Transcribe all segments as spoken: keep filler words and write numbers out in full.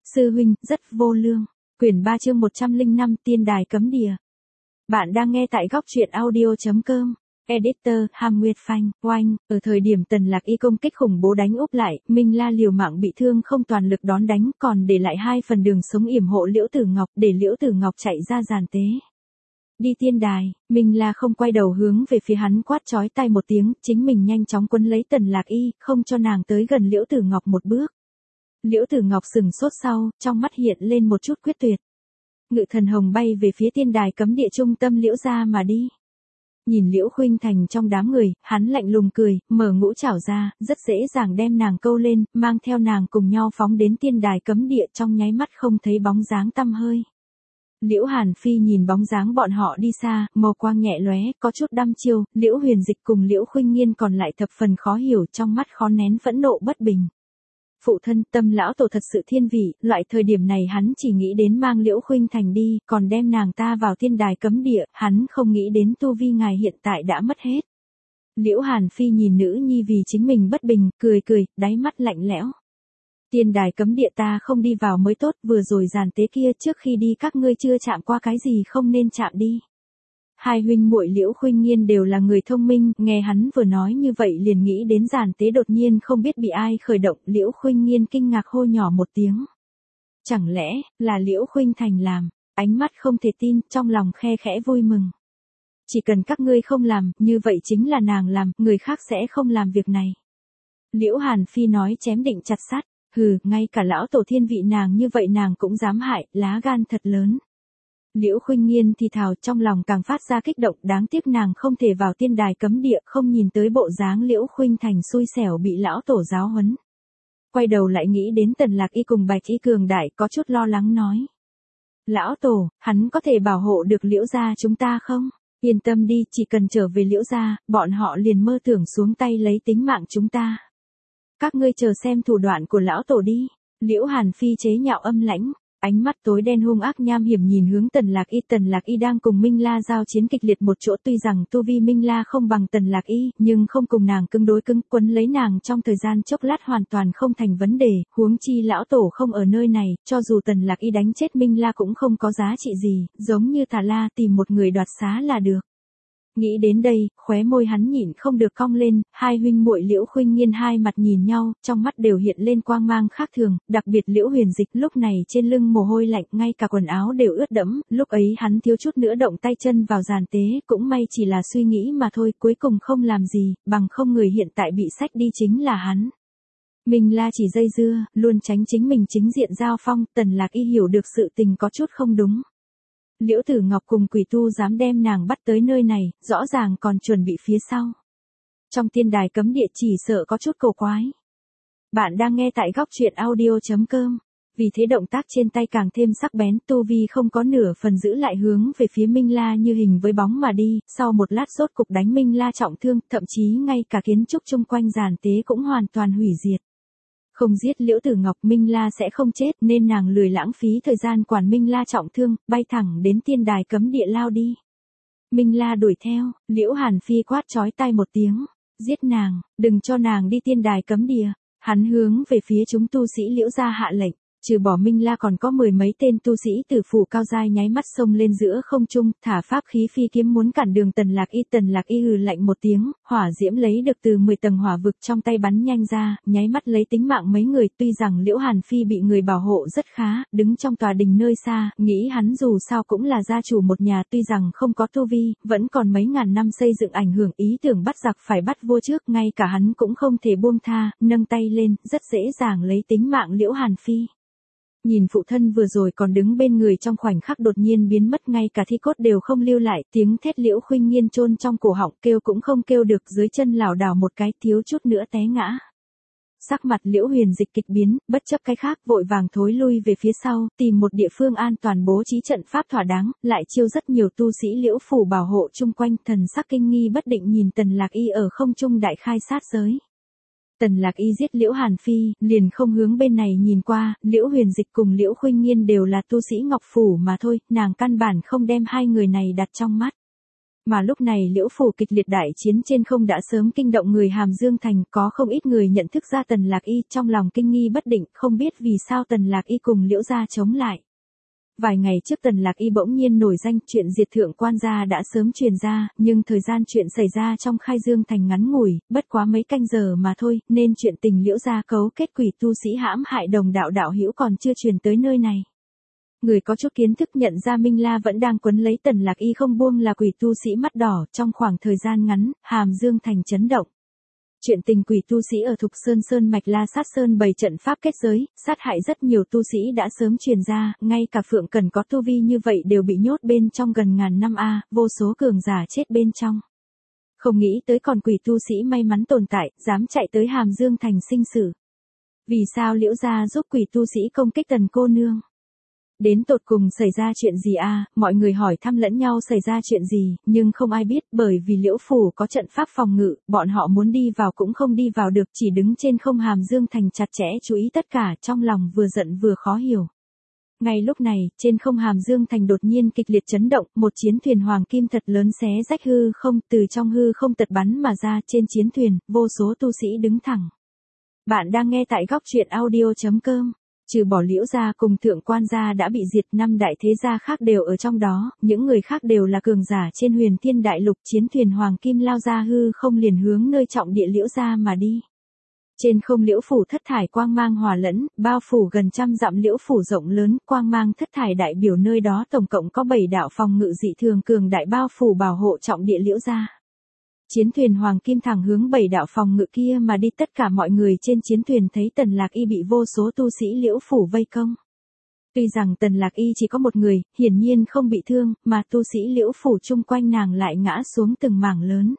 Sư huynh, rất vô lương. Quyển ba chương một trăm lẻ năm Tiên đài cấm địa. Bạn đang nghe tại góc truyện audio.com. Editor, Hàm Nguyệt Phanh, oanh, ở thời điểm Tần Lạc Y công kích khủng bố đánh úp lại, Minh La liều mạng bị thương không toàn lực đón đánh, còn để lại hai phần đường sống yểm hộ Liễu Tử Ngọc, để Liễu Tử Ngọc chạy ra giàn tế. Đi tiên đài, Minh La không quay đầu hướng về phía hắn quát chói tai một tiếng, chính mình nhanh chóng quấn lấy Tần Lạc Y, không cho nàng tới gần Liễu Tử Ngọc một bước. Liễu Tử Ngọc sừng sốt sau, trong mắt hiện lên một chút quyết tuyệt. Ngự thần hồng bay về phía tiên đài cấm địa trung tâm Liễu gia mà đi. Nhìn Liễu Khuynh Thành trong đám người, hắn lạnh lùng cười, mở ngũ trảo ra, rất dễ dàng đem nàng câu lên, mang theo nàng cùng nhau phóng đến tiên đài cấm địa, trong nháy mắt không thấy bóng dáng tăm hơi. Liễu Hàn Phi nhìn bóng dáng bọn họ đi xa, màu quang nhẹ lóe, có chút đăm chiêu, Liễu Huyền Dịch cùng Liễu Khuynh Nghiên còn lại thập phần khó hiểu, trong mắt khó nén phẫn nộ bất bình. Phụ thân, Tâm lão tổ thật sự thiên vị, loại thời điểm này hắn chỉ nghĩ đến mang Liễu Khuynh Thành đi, còn đem nàng ta vào tiên đài cấm địa, hắn không nghĩ đến tu vi ngài hiện tại đã mất hết. Liễu Hàn Phi nhìn nữ nhi vì chính mình bất bình, cười cười, đáy mắt lạnh lẽo. Tiên đài cấm địa ta không đi vào mới tốt, vừa rồi giàn tế kia trước khi đi các ngươi chưa chạm qua cái gì không nên chạm đi. Hai huynh muội Liễu Khuynh Nghiên đều là người thông minh, nghe hắn vừa nói như vậy liền nghĩ đến giàn tế đột nhiên không biết bị ai khởi động, Liễu Khuynh Nghiên kinh ngạc hô nhỏ một tiếng. Chẳng lẽ, là Liễu Khuynh Thành làm, ánh mắt không thể tin, trong lòng khe khẽ vui mừng. Chỉ cần các ngươi không làm, như vậy chính là nàng làm, người khác sẽ không làm việc này. Liễu Hàn Phi nói chém định chặt sắt, hừ, ngay cả lão tổ thiên vị nàng như vậy nàng cũng dám hại, lá gan thật lớn. Liễu Khuynh Nghiên thì thào trong lòng càng phát ra kích động, đáng tiếc nàng không thể vào tiên đài cấm địa, không nhìn tới bộ dáng Liễu Khuynh Thành xui xẻo bị lão tổ giáo huấn. Quay đầu lại nghĩ đến Tần Lạc Y cùng Bạch Y cường đại, có chút lo lắng nói. Lão tổ, hắn có thể bảo hộ được Liễu gia chúng ta không? Yên tâm đi, chỉ cần trở về Liễu gia, bọn họ liền mơ tưởng xuống tay lấy tính mạng chúng ta. Các ngươi chờ xem thủ đoạn của lão tổ đi. Liễu Hàn Phi chế nhạo âm lãnh. Ánh mắt tối đen hung ác nham hiểm nhìn hướng Tần Lạc Y, Tần Lạc Y đang cùng Minh La giao chiến kịch liệt một chỗ, tuy rằng tu vi Minh La không bằng Tần Lạc Y, nhưng không cùng nàng cứng đối cứng, quấn lấy nàng trong thời gian chốc lát hoàn toàn không thành vấn đề, huống chi lão tổ không ở nơi này, cho dù Tần Lạc Y đánh chết Minh La cũng không có giá trị gì, giống như Thà La tìm một người đoạt xá là được. Nghĩ đến đây, khóe môi hắn nhịn không được cong lên, hai huynh muội Liễu Khuynh Nghiên hai mặt nhìn nhau, trong mắt đều hiện lên quang mang khác thường, đặc biệt Liễu Huyền Dịch lúc này trên lưng mồ hôi lạnh, ngay cả quần áo đều ướt đẫm, lúc ấy hắn thiếu chút nữa động tay chân vào giàn tế, cũng may chỉ là suy nghĩ mà thôi, cuối cùng không làm gì, bằng không người hiện tại bị xách đi chính là hắn. Minh La chỉ dây dưa, luôn tránh chính mình chính diện giao phong, Tần Lạc Y hiểu được sự tình có chút không đúng. Liễu Tử Ngọc cùng quỷ tu dám đem nàng bắt tới nơi này, rõ ràng còn chuẩn bị phía sau. Trong tiên đài cấm địa chỉ sợ có chút cổ quái. Bạn đang nghe tại góc truyện audio.com. Vì thế động tác trên tay càng thêm sắc bén, tu vi không có nửa phần giữ lại hướng về phía Minh La như hình với bóng mà đi, sau một lát rốt cục đánh Minh La trọng thương, thậm chí ngay cả kiến trúc chung quanh giàn tế cũng hoàn toàn hủy diệt. Không giết Liễu Tử Ngọc, Minh La sẽ không chết, nên nàng lười lãng phí thời gian quản Minh La trọng thương, bay thẳng đến tiên đài cấm địa lao đi. Minh La đuổi theo, Liễu Hàn Phi quát chói tai một tiếng, giết nàng, đừng cho nàng đi tiên đài cấm địa. Hắn hướng về phía chúng tu sĩ Liễu gia hạ lệnh, trừ bỏ Minh La còn có mười mấy tên tu sĩ tử phủ cao giai nháy mắt xông lên giữa không trung, thả pháp khí phi kiếm muốn cản đường Tần Lạc Y. Tần Lạc Y hừ lạnh một tiếng, hỏa diễm lấy được từ mười tầng hỏa vực trong tay bắn nhanh ra, nháy mắt lấy tính mạng mấy người. Tuy rằng Liễu Hàn Phi bị người bảo hộ rất khá, đứng trong tòa đình nơi xa, nghĩ hắn dù sao cũng là gia chủ một nhà, tuy rằng không có tu vi, vẫn còn mấy ngàn năm xây dựng ảnh hưởng, ý tưởng bắt giặc phải bắt vua trước, ngay cả hắn cũng không thể buông tha, nâng tay lên, rất dễ dàng lấy tính mạng Liễu Hàn Phi. Nhìn phụ thân vừa rồi còn đứng bên người trong khoảnh khắc đột nhiên biến mất, ngay cả thi cốt đều không lưu lại, tiếng thét Liễu Khuynh Nghiên chôn trong cổ họng, kêu cũng không kêu được, dưới chân lảo đảo một cái, thiếu chút nữa té ngã. Sắc mặt Liễu Huyền Dịch kịch biến, bất chấp cái khác, vội vàng thối lui về phía sau, tìm một địa phương an toàn bố trí trận pháp thỏa đáng, lại chiêu rất nhiều tu sĩ Liễu phủ bảo hộ chung quanh, thần sắc kinh nghi bất định nhìn Tần Lạc Y ở không trung đại khai sát giới. Tần Lạc Y giết Liễu Hàn Phi, liền không hướng bên này nhìn qua, Liễu Huyền Dịch cùng Liễu Khuynh Nghiên đều là tu sĩ Ngọc phủ mà thôi, nàng căn bản không đem hai người này đặt trong mắt. Mà lúc này Liễu Phủ kịch liệt đại chiến trên không đã sớm kinh động người Hàm Dương Thành, có không ít người nhận thức ra Tần Lạc Y, trong lòng kinh nghi bất định, không biết vì sao Tần Lạc Y cùng Liễu gia chống lại. Vài ngày trước Tần Lạc Y bỗng nhiên nổi danh, chuyện diệt thượng quan gia đã sớm truyền ra, nhưng thời gian chuyện xảy ra trong Khai Dương Thành ngắn ngủi, bất quá mấy canh giờ mà thôi, nên chuyện tình Liễu gia cấu kết quỷ tu sĩ hãm hại đồng đạo đạo hữu còn chưa truyền tới nơi này. Người có chút kiến thức nhận ra Minh La vẫn đang quấn lấy Tần Lạc Y không buông là quỷ tu sĩ mắt đỏ, trong khoảng thời gian ngắn, Hàm Dương Thành chấn động. Chuyện tình quỷ tu sĩ ở Thục Sơn Sơn mạch La Sát Sơn bày trận pháp kết giới, sát hại rất nhiều tu sĩ đã sớm truyền ra, ngay cả Phượng Cần có tu vi như vậy đều bị nhốt bên trong gần ngàn năm a, vô số cường giả chết bên trong. Không nghĩ tới còn quỷ tu sĩ may mắn tồn tại, dám chạy tới Hàm Dương Thành sinh sự. Vì sao Liễu gia giúp quỷ tu sĩ công kích Tần cô nương? Đến tột cùng xảy ra chuyện gì a? À? Mọi người hỏi thăm lẫn nhau xảy ra chuyện gì, nhưng không ai biết, bởi vì Liễu Phủ có trận pháp phòng ngự, bọn họ muốn đi vào cũng không đi vào được, chỉ đứng trên không Hàm Dương Thành chặt chẽ chú ý tất cả, trong lòng vừa giận vừa khó hiểu. Ngay lúc này, trên không Hàm Dương Thành đột nhiên kịch liệt chấn động, một chiến thuyền hoàng kim thật lớn xé rách hư không, từ trong hư không tật bắn mà ra, trên chiến thuyền, vô số tu sĩ đứng thẳng. Bạn đang nghe tại góc truyện audio chấm com. Trừ bỏ Liễu gia cùng thượng quan gia đã bị diệt, năm đại thế gia khác đều ở trong đó, những người khác đều là cường giả trên huyền thiên đại lục, chiến thuyền hoàng kim lao ra hư không liền hướng nơi trọng địa Liễu gia mà đi. Trên không Liễu Phủ thất thải quang mang hòa lẫn, bao phủ gần trăm dặm Liễu Phủ rộng lớn, quang mang thất thải đại biểu nơi đó tổng cộng có bảy đạo phòng ngự dị thường cường đại bao phủ bảo hộ trọng địa Liễu gia. Chiến thuyền hoàng kim thẳng hướng bảy đạo phòng ngự kia mà đi, tất cả mọi người trên chiến thuyền thấy Tần Lạc Y bị vô số tu sĩ Liễu Phủ vây công. Tuy rằng Tần Lạc Y chỉ có một người, hiển nhiên không bị thương, mà tu sĩ Liễu Phủ chung quanh nàng lại ngã xuống từng mảng lớn.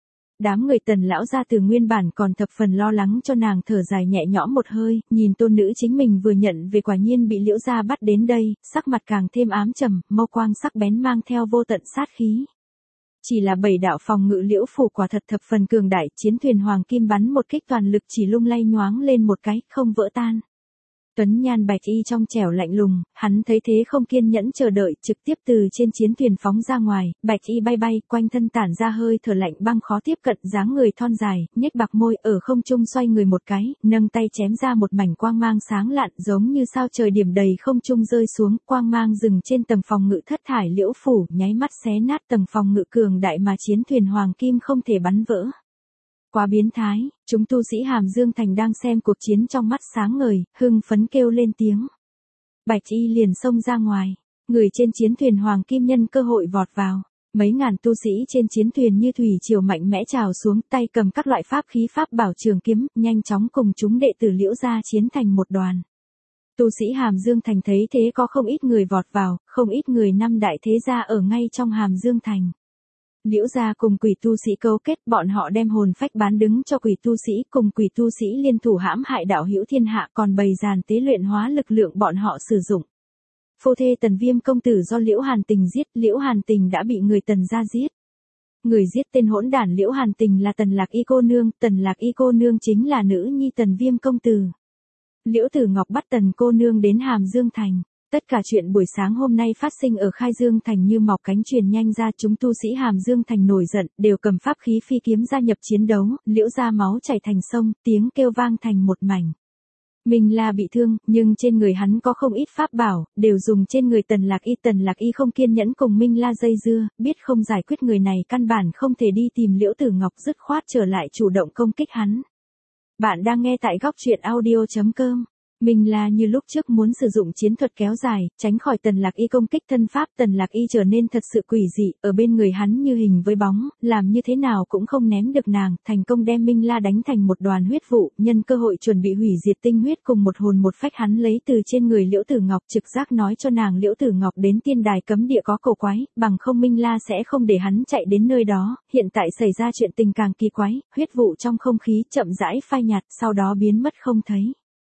Đám người Tần lão gia từ nguyên bản còn thập phần lo lắng cho nàng, thở dài nhẹ nhõm một hơi, nhìn tôn nữ chính mình vừa nhận về quả nhiên bị Liễu gia bắt đến đây, sắc mặt càng thêm ám trầm, mâu quang sắc bén mang theo vô tận sát khí. Chỉ là bảy đạo phòng ngự Liễu Phủ quả thật thập phần cường đại, chiến thuyền hoàng kim bắn một kích toàn lực chỉ lung lay nhoáng lên một cái, không vỡ tan. Tuấn nhan bạch y trong trẻo lạnh lùng, hắn thấy thế không kiên nhẫn chờ đợi, trực tiếp từ trên chiến thuyền phóng ra ngoài, bạch y bay bay, quanh thân tản ra hơi thở lạnh băng khó tiếp cận, dáng người thon dài, nhếch bạc môi, ở không trung xoay người một cái, nâng tay chém ra một mảnh quang mang sáng lạn, giống như sao trời điểm đầy không trung rơi xuống, quang mang dừng trên tầng phòng ngự thất thải Liễu Phủ, nháy mắt xé nát tầng phòng ngự cường đại mà chiến thuyền hoàng kim không thể bắn vỡ. Quá biến thái, chúng tu sĩ Hàm Dương Thành đang xem cuộc chiến trong mắt sáng ngời, hưng phấn kêu lên tiếng. Bạch y liền xông ra ngoài, người trên chiến thuyền hoàng kim nhân cơ hội vọt vào. Mấy ngàn tu sĩ trên chiến thuyền như thủy triều mạnh mẽ trào xuống, tay cầm các loại pháp khí pháp bảo trường kiếm, nhanh chóng cùng chúng đệ tử Liễu gia chiến thành một đoàn. Tu sĩ Hàm Dương Thành thấy thế có không ít người vọt vào, không ít người năm đại thế gia ở ngay trong Hàm Dương Thành. Liễu gia cùng quỷ tu sĩ cấu kết, bọn họ đem hồn phách bán đứng cho quỷ tu sĩ, cùng quỷ tu sĩ liên thủ hãm hại đạo hữu thiên hạ, còn bày dàn tế luyện hóa lực lượng bọn họ sử dụng. Phu thê Tần Viêm công tử do Liễu Hàn Tình giết, Liễu Hàn Tình đã bị người Tần gia giết. Người giết tên hỗn đản Liễu Hàn Tình là Tần Lạc Y cô nương, Tần Lạc Y cô nương chính là nữ nhi Tần Viêm công tử. Liễu Tử Ngọc bắt Tần cô nương đến Hàm Dương Thành. Tất cả chuyện buổi sáng hôm nay phát sinh ở Khai Dương Thành như mọc cánh truyền nhanh ra, chúng tu sĩ Hàm Dương Thành nổi giận, đều cầm pháp khí phi kiếm gia nhập chiến đấu, Liễu gia máu chảy thành sông, tiếng kêu vang thành một mảnh. Minh La bị thương, nhưng trên người hắn có không ít pháp bảo, đều dùng trên người Tần Lạc Y. Tần Lạc Y không kiên nhẫn cùng Minh La dây dưa, biết không giải quyết người này căn bản không thể đi tìm Liễu Tử Ngọc, dứt khoát trở lại chủ động công kích hắn. Bạn đang nghe tại góc truyện audio chấm com. Minh La như lúc trước muốn sử dụng chiến thuật kéo dài, tránh khỏi Tần Lạc Y công kích thân pháp, Tần Lạc Y trở nên thật sự quỷ dị, ở bên người hắn như hình với bóng, làm như thế nào cũng không ném được nàng, thành công đem Minh La đánh thành một đoàn huyết vụ, nhân cơ hội chuẩn bị hủy diệt tinh huyết cùng một hồn một phách hắn lấy từ trên người Liễu Tử Ngọc, trực giác nói cho nàng Liễu Tử Ngọc đến tiên đài cấm địa có cổ quái, bằng không Minh La sẽ không để hắn chạy đến nơi đó, hiện tại xảy ra chuyện tình càng kỳ quái, huyết vụ trong không khí chậm rãi phai nhạt, sau đó biến mất không thấy.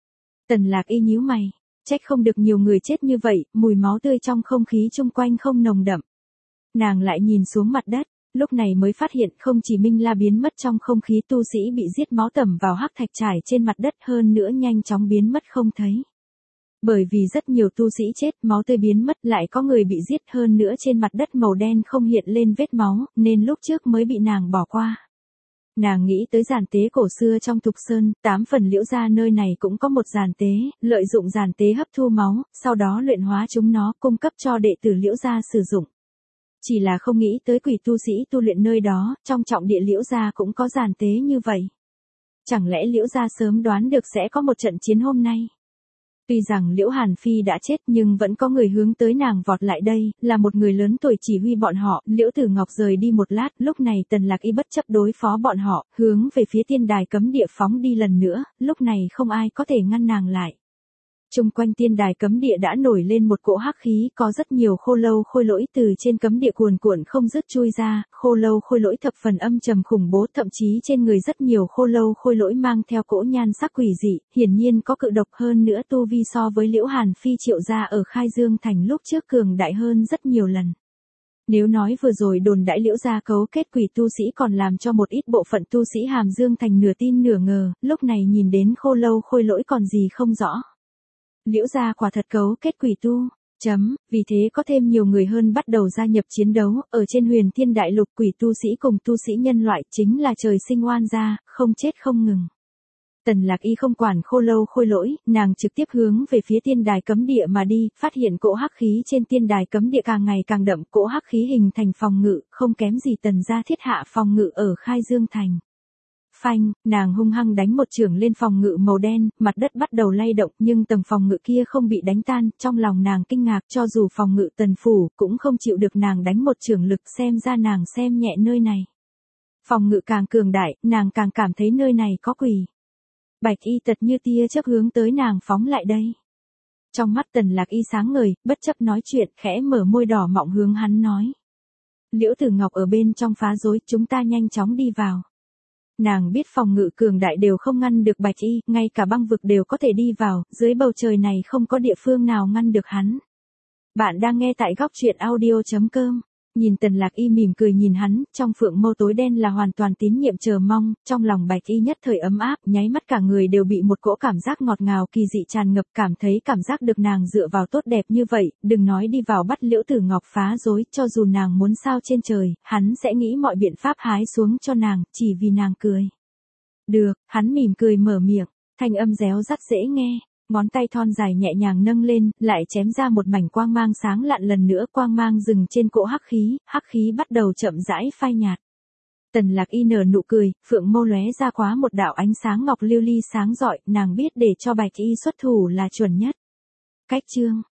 Tần Lạc Y nhíu mày, trách không được nhiều người chết như vậy, mùi máu tươi trong không khí chung quanh không nồng đậm. Nàng lại nhìn xuống mặt đất, lúc này mới phát hiện không chỉ Minh La biến mất trong không khí, tu sĩ bị giết máu tẩm vào hắc thạch trải trên mặt đất, hơn nữa nhanh chóng biến mất không thấy. Bởi vì rất nhiều tu sĩ chết, máu tươi biến mất, lại có người bị giết, hơn nữa trên mặt đất màu đen không hiện lên vết máu, nên lúc trước mới bị nàng bỏ qua. Nàng nghĩ tới giàn tế cổ xưa trong Thục Sơn, tám phần Liễu gia nơi này cũng có một giàn tế, lợi dụng giàn tế hấp thu máu, sau đó luyện hóa chúng nó, cung cấp cho đệ tử Liễu gia sử dụng. Chỉ là không nghĩ tới quỷ tu sĩ tu luyện nơi đó, trong trọng địa Liễu gia cũng có giàn tế như vậy. Chẳng lẽ Liễu gia sớm đoán được sẽ có một trận chiến hôm nay? Tuy rằng Liễu Hàn Phi đã chết nhưng vẫn có người hướng tới nàng vọt lại đây, là một người lớn tuổi chỉ huy bọn họ. Liễu Tử Ngọc rời đi một lát, lúc này Tần Lạc Y bất chấp đối phó bọn họ, hướng về phía tiên đài cấm địa phóng đi lần nữa, lúc này không ai có thể ngăn nàng lại. Trung quanh tiên đài cấm địa đã nổi lên một cỗ hắc khí, có rất nhiều khô lâu khôi lỗi từ trên cấm địa cuồn cuộn không dứt chui ra, khô lâu khôi lỗi thập phần âm trầm khủng bố, thậm chí trên người rất nhiều khô lâu khôi lỗi mang theo cỗ nhan sắc quỷ dị, hiển nhiên có cự độc, hơn nữa tu vi so với Liễu Hàn Phi Triệu gia ở Khai Dương thành lúc trước cường đại hơn rất nhiều lần. Nếu nói vừa rồi đồn đãi Liễu gia cấu kết quỷ tu sĩ còn làm cho một ít bộ phận tu sĩ Hàm Dương thành nửa tin nửa ngờ, lúc này nhìn đến khô lâu khôi lỗi còn gì không rõ. Liễu gia quả thật cấu kết quỷ tu, chấm, vì thế có thêm nhiều người hơn bắt đầu gia nhập chiến đấu, ở trên Huyền Thiên Đại Lục quỷ tu sĩ cùng tu sĩ nhân loại chính là trời sinh oan gia, không chết không ngừng. Tần Lạc Y không quản khô lâu khôi lỗi, nàng trực tiếp hướng về phía tiên đài cấm địa mà đi, phát hiện cỗ hắc khí trên tiên đài cấm địa càng ngày càng đậm, cỗ hắc khí hình thành phòng ngự, không kém gì Tần gia thiết hạ phòng ngự ở Khai Dương thành. Phanh, nàng hung hăng đánh một chưởng lên phòng ngự màu đen, mặt đất bắt đầu lay động nhưng tầng phòng ngự kia không bị đánh tan, trong lòng nàng kinh ngạc, cho dù phòng ngự Tần phủ cũng không chịu được nàng đánh một chưởng lực, xem ra nàng xem nhẹ nơi này. Phòng ngự càng cường đại, nàng càng cảm thấy nơi này có quỷ. Bạch Y tật như tia chớp hướng tới nàng phóng lại đây. Trong mắt Tần Lạc Y sáng ngời, bất chấp nói chuyện, khẽ mở môi đỏ mọng hướng hắn nói. Liễu Tử Ngọc ở bên trong phá rối, chúng ta nhanh chóng đi vào. Nàng biết phòng ngự cường đại đều không ngăn được Bạch Y, ngay cả băng vực đều có thể đi vào, dưới bầu trời này không có địa phương nào ngăn được hắn. Bạn đang nghe tại góc truyện audio chấm com. Nhìn Tần Lạc Y mỉm cười nhìn hắn, trong phượng mâu tối đen là hoàn toàn tín nhiệm chờ mong, trong lòng Bạch Y nhất thời ấm áp, nháy mắt cả người đều bị một cỗ cảm giác ngọt ngào kỳ dị tràn ngập, cảm thấy cảm giác được nàng dựa vào tốt đẹp như vậy, đừng nói đi vào bắt Liễu Tử Ngọc phá rối, cho dù nàng muốn sao trên trời, hắn sẽ nghĩ mọi biện pháp hái xuống cho nàng, chỉ vì nàng cười. Được, hắn mỉm cười mở miệng, thanh âm réo rắt dễ nghe. Ngón tay thon dài nhẹ nhàng nâng lên, lại chém ra một mảnh quang mang sáng lạn, lần nữa quang mang dừng trên cỗ hắc khí, hắc khí bắt đầu chậm rãi phai nhạt. Tần Lạc Y nở nụ cười, phượng mâu lóe ra quá một đạo ánh sáng ngọc lưu ly sáng rọi, nàng biết để cho Bạch Y xuất thủ là chuẩn nhất. Cách chương